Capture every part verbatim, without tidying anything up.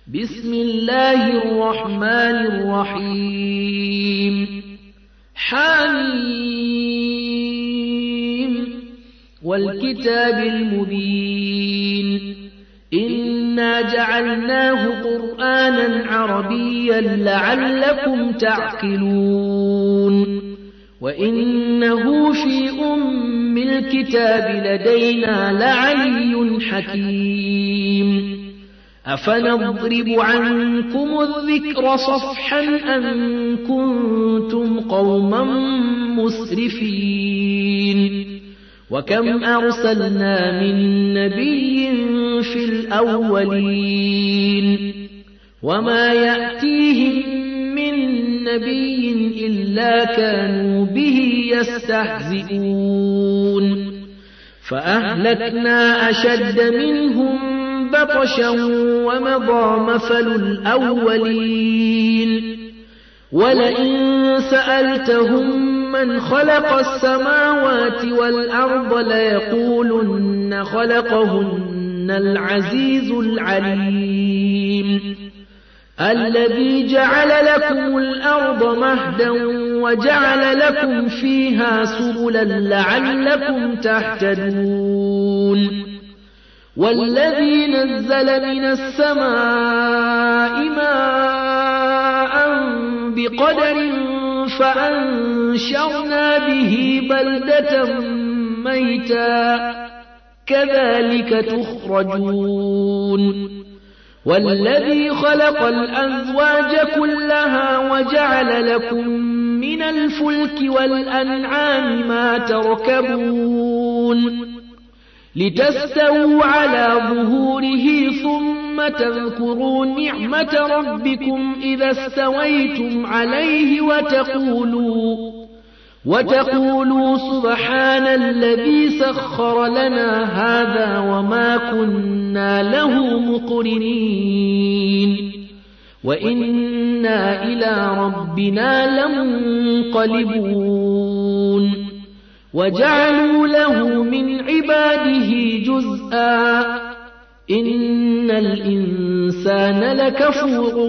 بسم الله الرحمن الرحيم حميم والكتاب المبين إنا جعلناه قرآنا عربيا لعلكم تعقلون وإنه في أم الكتاب لدينا لعلي حكيم أفنضرب عنكم الذكر صفحا أن كنتم قوما مسرفين وكم أرسلنا من نبي في الأولين وما يأتيهم من نبي إلا كانوا به يستهزئون فأهلكنا أشد منهم بطشا ومضى مثل الأولين ولئن سألتهم من خلق السماوات والأرض ليقولن خلقهن العزيز العليم الذي جعل لكم الأرض مهدا وجعل لكم فيها سبلا لعلكم تهتدون والذي نزل من السماء ماء بقدر فأنشرنا به بلدة ميتا كذلك تخرجون والذي خلق الأزواج كلها وجعل لكم من الفلك والأنعام ما تركبون لتستووا على ظهوره ثم تذكروا نعمة ربكم إذا استويتم عليه وتقولوا وتقولوا سبحان الذي سخر لنا هذا وما كنا له مقرنين وإنا إلى ربنا لمنقلبون وجعلوا له من عباده جزءا إن الإنسان لكفور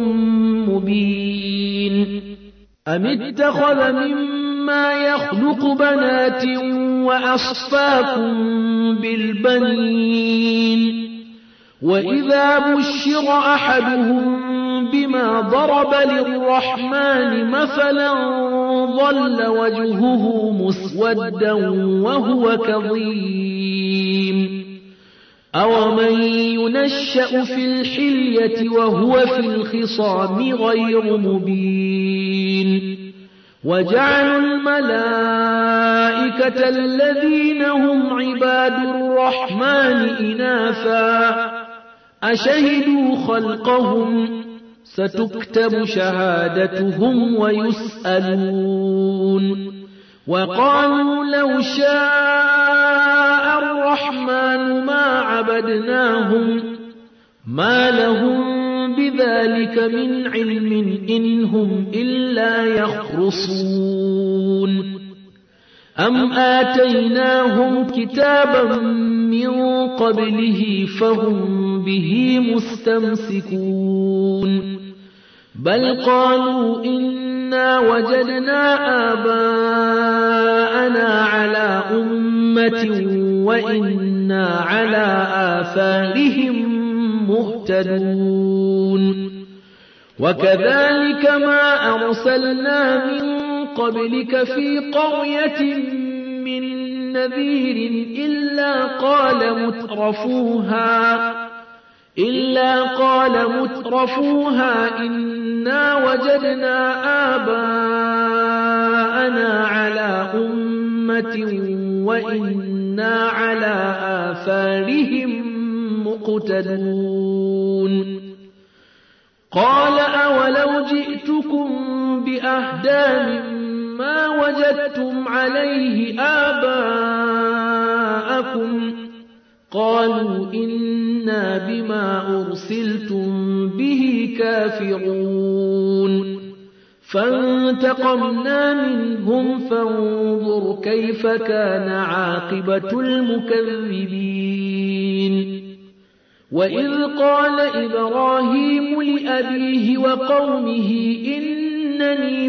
مبين أم اتخذ مما يخلق بنات وأصفاكم بالبنين وإذا بشر أحدهم بما ضرب للرحمن مثلا ظل وجهه مسودا وهو كظيم أومن ينشأ في الحلية وهو في الخصام غير مبين وجعلوا الملائكة الذين هم عباد الرحمن إناثا أشهدوا خلقهم ستكتب شهادتهم ويسألون وقالوا لو شاء الرحمن ما عبدناهم ما لهم بذلك من علم إن هم إلا يخرصون أم آتيناهم كتابا من قبله فهم به مستمسكون بل قالوا إنا وجدنا آباءنا على أمة وإنا على آثارهم مهتدون وكذلك ما أرسلنا من قبلك في قرية من نذير إلا قال مترفوها إلا قال مترفوها إنا وجدنا آباءنا على أمة وإنا على آثارهم مقتدون قال أولو جئتكم بأهدى مما وجدتم عليه آباءكم قالوا إنا بما أرسلتم به كافرون فانتقمنا منهم فانظر كيف كان عاقبة المكذبين وإذ قال إبراهيم لأبيه وقومه إنني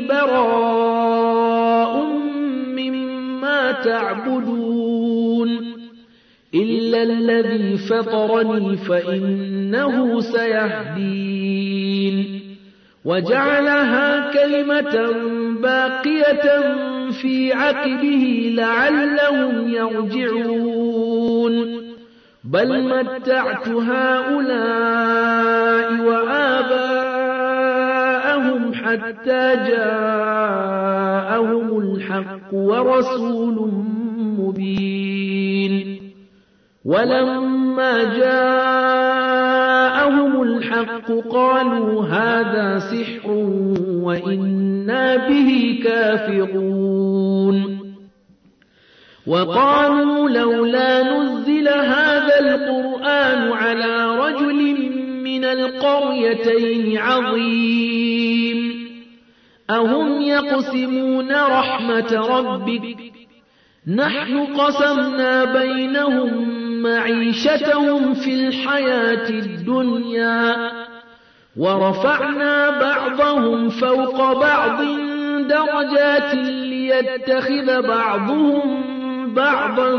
براء مما تعبدون إلا الذي فطرني فإنه سيهدين وجعلها كلمة باقية في عقبه لعلهم يرجعون بل متعت هؤلاء وآباءهم حتى جاءهم الحق ورسول مبين ولما جاءهم الحق قالوا هذا سحر وإنا به كافرون وقالوا لولا نزل هذا القرآن على رجل من القريتين عظيم أهم يقسمون رحمة ربك نحن قسمنا بينهم معيشتهم في الحياة الدنيا ورفعنا بعضهم فوق بعض درجات ليتخذ بعضهم بعضا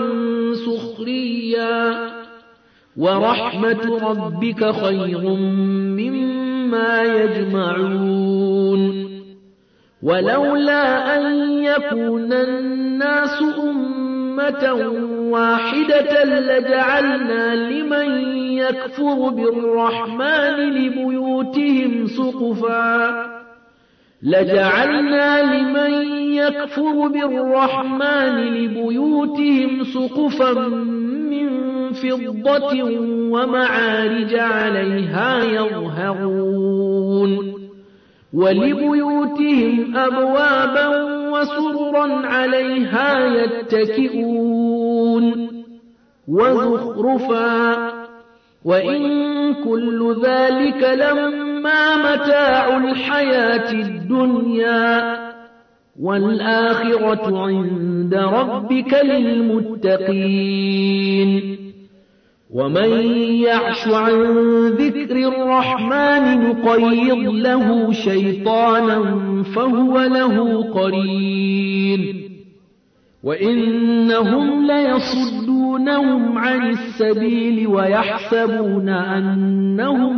سخريا ورحمة ربك خير مما يجمعون ولولا أن يكون الناس أمة واحدة لجعلنا لمن يكفر بالرحمن لبيوتهم سقفا لجعلنا لمن يكفر بالرحمن لبيوتهم سقفا من فضة ومعارج عليها يظهرون ولبيوتهم أبوابا وسررا عليها يتكئون وزخرفا وإن كل ذلك لما متاع الحياة الدنيا والآخرة عند ربك للمتقين ومن يعش عن ذكر الرحمن نقيض له شيطانا فهو له قرين وإنهم ليصدونهم عن السبيل ويحسبون أنهم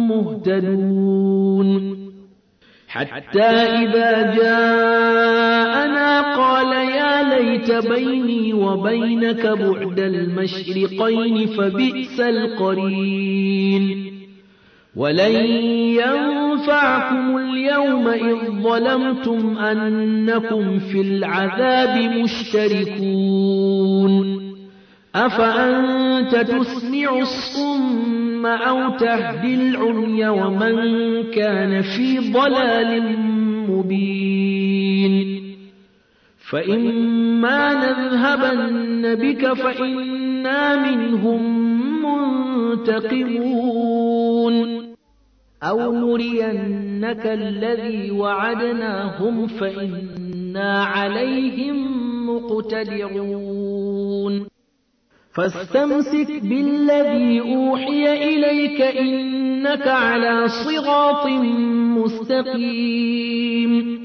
مهتدون حتى إذا جاءنا قال يا ليت بيني وبينك بعد المشرقين فبئس القرين ولن ينفعكم اليوم إذ ظلمتم أنكم في العذاب مشتركون أفأنت تسمع الصم أو تهدي العمي ومن كان في ضلال مبين فإما نذهبن بك فإنا منهم منتقمون أو نرينك الذي وعدناهم فإنا عليهم مقتدرون فاستمسك بالذي أوحي إليك إنك على صراط مستقيم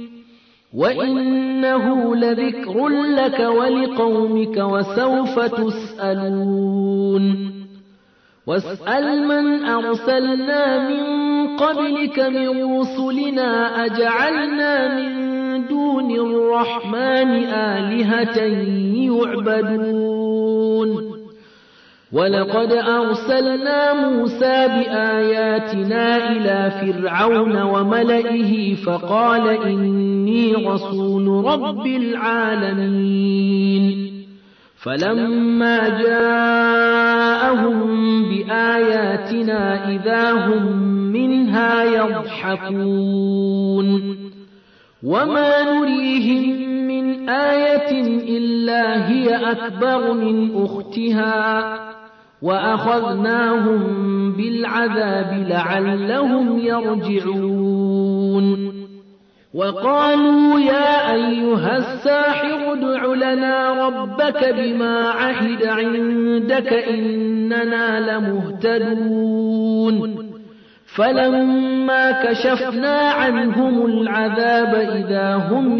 وإنه لذكر لك ولقومك وسوف تسألون واسأل من أرسلنا من قبلك من رسلنا أجعلنا من دون الرحمن آلهة يعبدون ولقد أرسلنا موسى بآياتنا إلى فرعون وملئه فقال إني رسول رب العالمين فلما جاءهم بآياتنا إذا هم منها يضحكون وما نريهم من آية إلا هي أكبر من أختها وأخذناهم بالعذاب لعلهم يرجعون وقالوا يا أيها الساحر ادع لنا ربك بما عهد عندك إننا لمهتدون فلما كشفنا عنهم العذاب إذا هم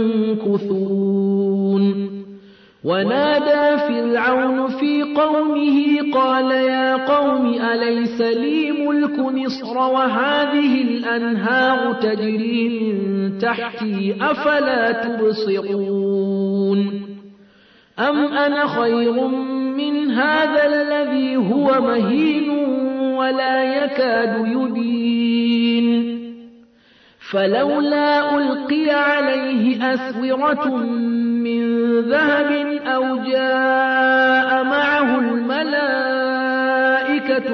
ينكثون ونادى فرعون في قومه قال يا قوم أليس لي ملك مصر وهذه الأنهار تجري من تحتي أفلا تبصرون أم أنا خير من هذا الذي هو مهين ولا يكاد يبين فلولا ألقي عليه أسورة من ذهب أو جاء معه الملائكة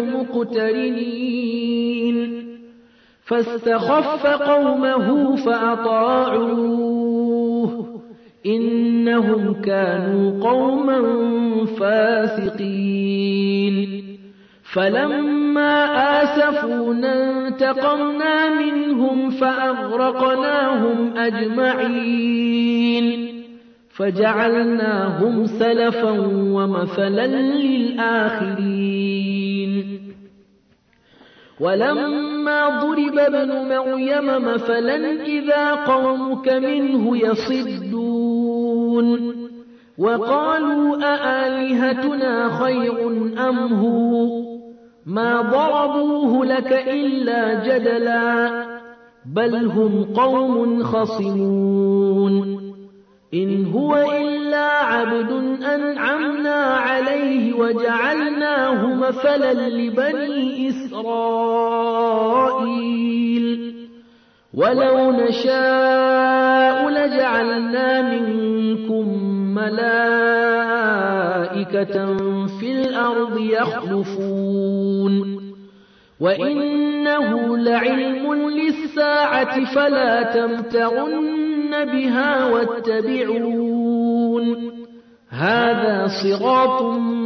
مقترنين فاستخف قومه فأطاعوه إنهم كانوا قوما فاسقين فلما آسفونا انتقمنا منهم فأغرقناهم أجمعين فجعلناهم سلفا ومثلا للآخرين ولما ضرب ابن مريم مثلا إذا قومك منه يصدون وقالوا أآلهتنا خير أم هو ما ضربوه لك إلا جدلا بل هم قوم خصمون إن هو إلا عبد أنعمنا عليه وجعلناه مثلا لبني إسرائيل ولو نشاء لجعلنا منكم ملائكة في الأرض يخلفون وإنه لعلم للساعة فلا تمترن بها واتبعون هذا صراط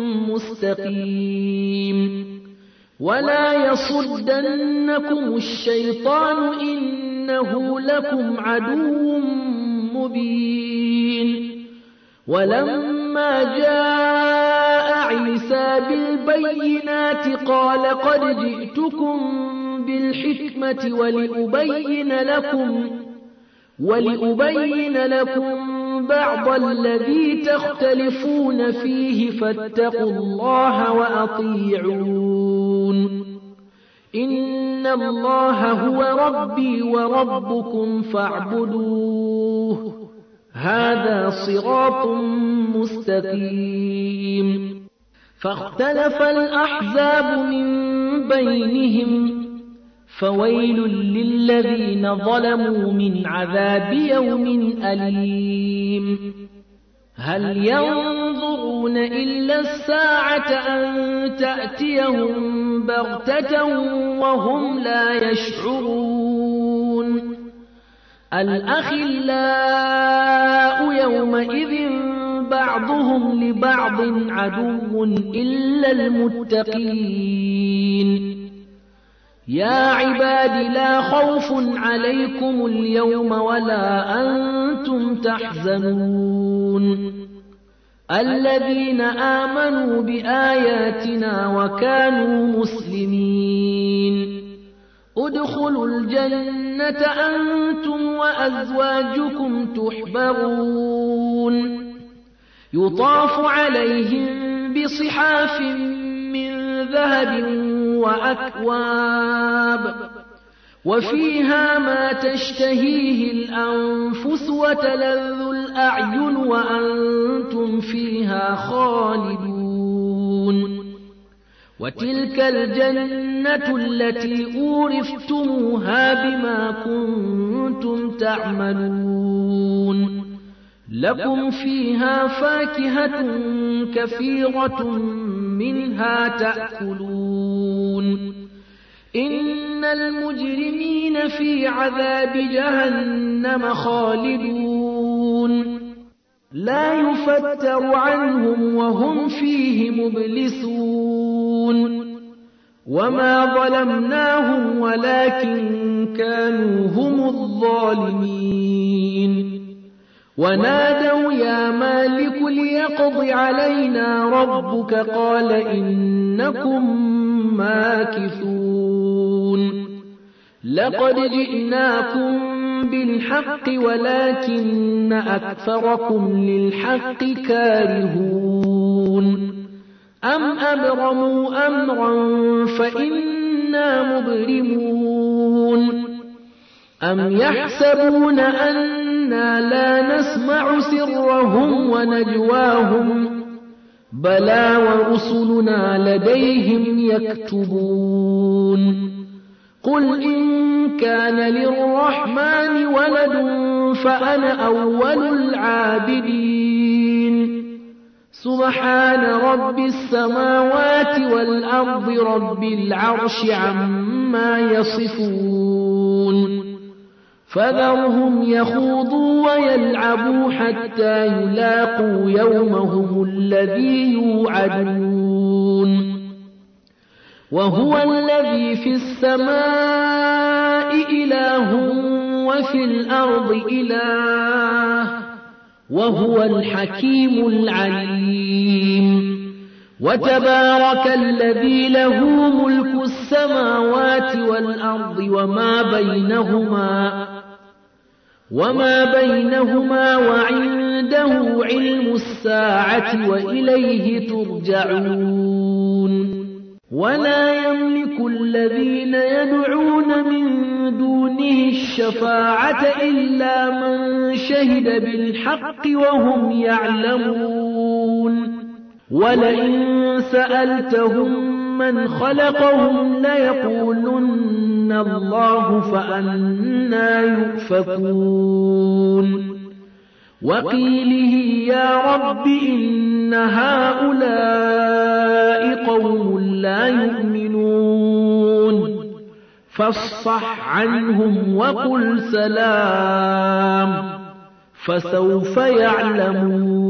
مستقيم ولا يصدنكم الشيطان إنه لكم عدو مبين ولما جاء عيسى بالبينات قال قد جئتكم بالحكمة ولأبين لكم ولأبين لكم بعض الذي تختلفون فيه فاتقوا الله وأطيعون إن الله هو ربي وربكم فاعبدوه هذا صراط مستقيم فاختلف الأحزاب من بينهم فويل للذين ظلموا من عذاب يوم أليم هل ينظرون إلا الساعة أن تأتيهم بغتة وهم لا يشعرون الأخلاء يومئذ بعضهم لبعض عدو إلا المتقين يا عباد لا خوف عليكم اليوم ولا أنتم تحزنون الذين آمنوا بآياتنا وكانوا مسلمين ادخلوا الجنة أنتم وأزواجكم تحبرون يطاف عليهم بصحاف من ذهب وأكواب وفيها ما تشتهيه الأنفس وتلذ الأعين وأنتم فيها خالدون وتلك الجنة التي أورثتموها بما كنتم تعملون لكم فيها فاكهة كثيرة منها تأكلون إن المجرمين في عذاب جهنم خالدون لا يفتر عنهم وهم فيه مبلسون وما ظلمناهم ولكن كانوا هم الظالمين ونادوا يا مالك ليقض علينا ربك قال إنكم ماكثون لقد جئناكم بالحق ولكن أكثركم للحق كارهون أم أبرموا أمرا فإنا مبرمون أم يحسبون أنا لا نسمع سرهم ونجواهم بلى ورسلنا لديهم يكتبون قل إن كان للرحمن ولد فأنا أول العابدين سبحان رب السماوات والأرض رب العرش عما يصفون فذرهم يخوضوا ويلعبوا حتى يلاقوا يومهم الذي يوعدون وهو الذي في السماء إله وفي الأرض إله وهو الحكيم العليم وتبارك الذي له ملك السماوات والأرض وما بينهما وما بينهما وعنده علم الساعة وإليه ترجعون ولا يملك الذين يدعون من دونه الشفاعة إلا من شهد بالحق وهم يعلمون ولئن سألتهم من خلقهم ليقولن الله فأنى يؤفكون وقيله يا رب إن هؤلاء قوم لا يؤمنون فاصفح عنهم وقل سلام فسوف يعلمون